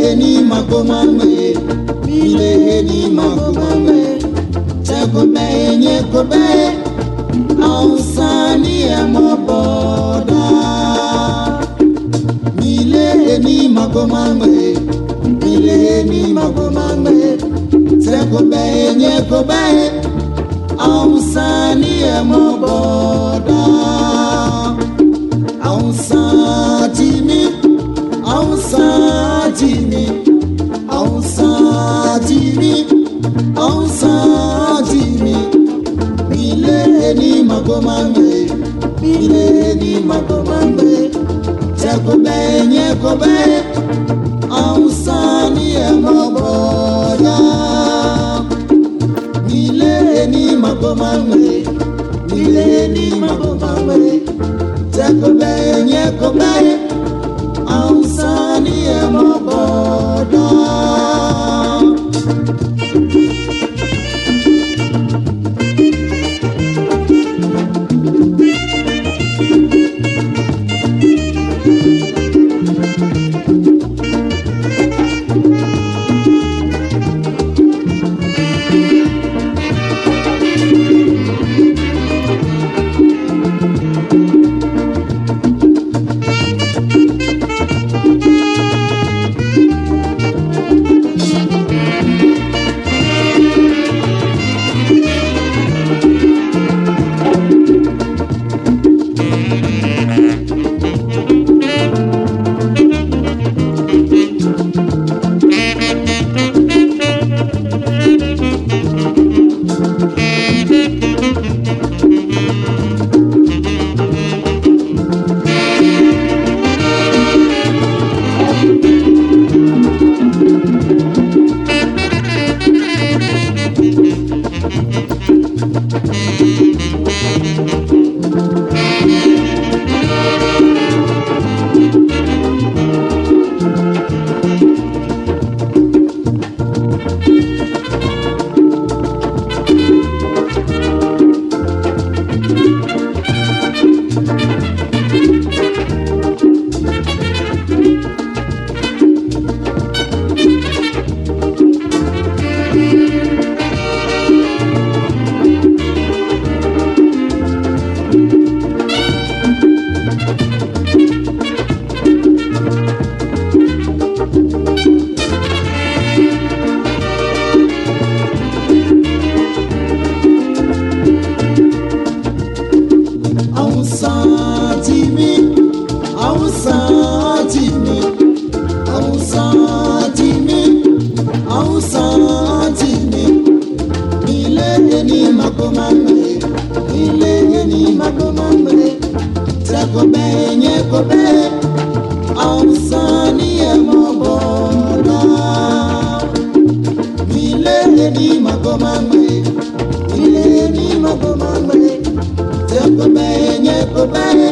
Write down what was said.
ni magomame, mile ni magomame. Chako be nye ko be, ausani amoboda. Mile ni magomame, mile ni magomame. Chako be nye ko be, ausani amoboda. Ausa Jimmy, Ausa Jimmy, Ausa Jimmy, Ausa Jimmy. Mile ni magomame, mile ni magomame. Chako be nye ko be, Ausa ni emoboya. Mile ni magomame, mile ni magomame. Chako be nye ko be, Ausa ni emoboya. Go back.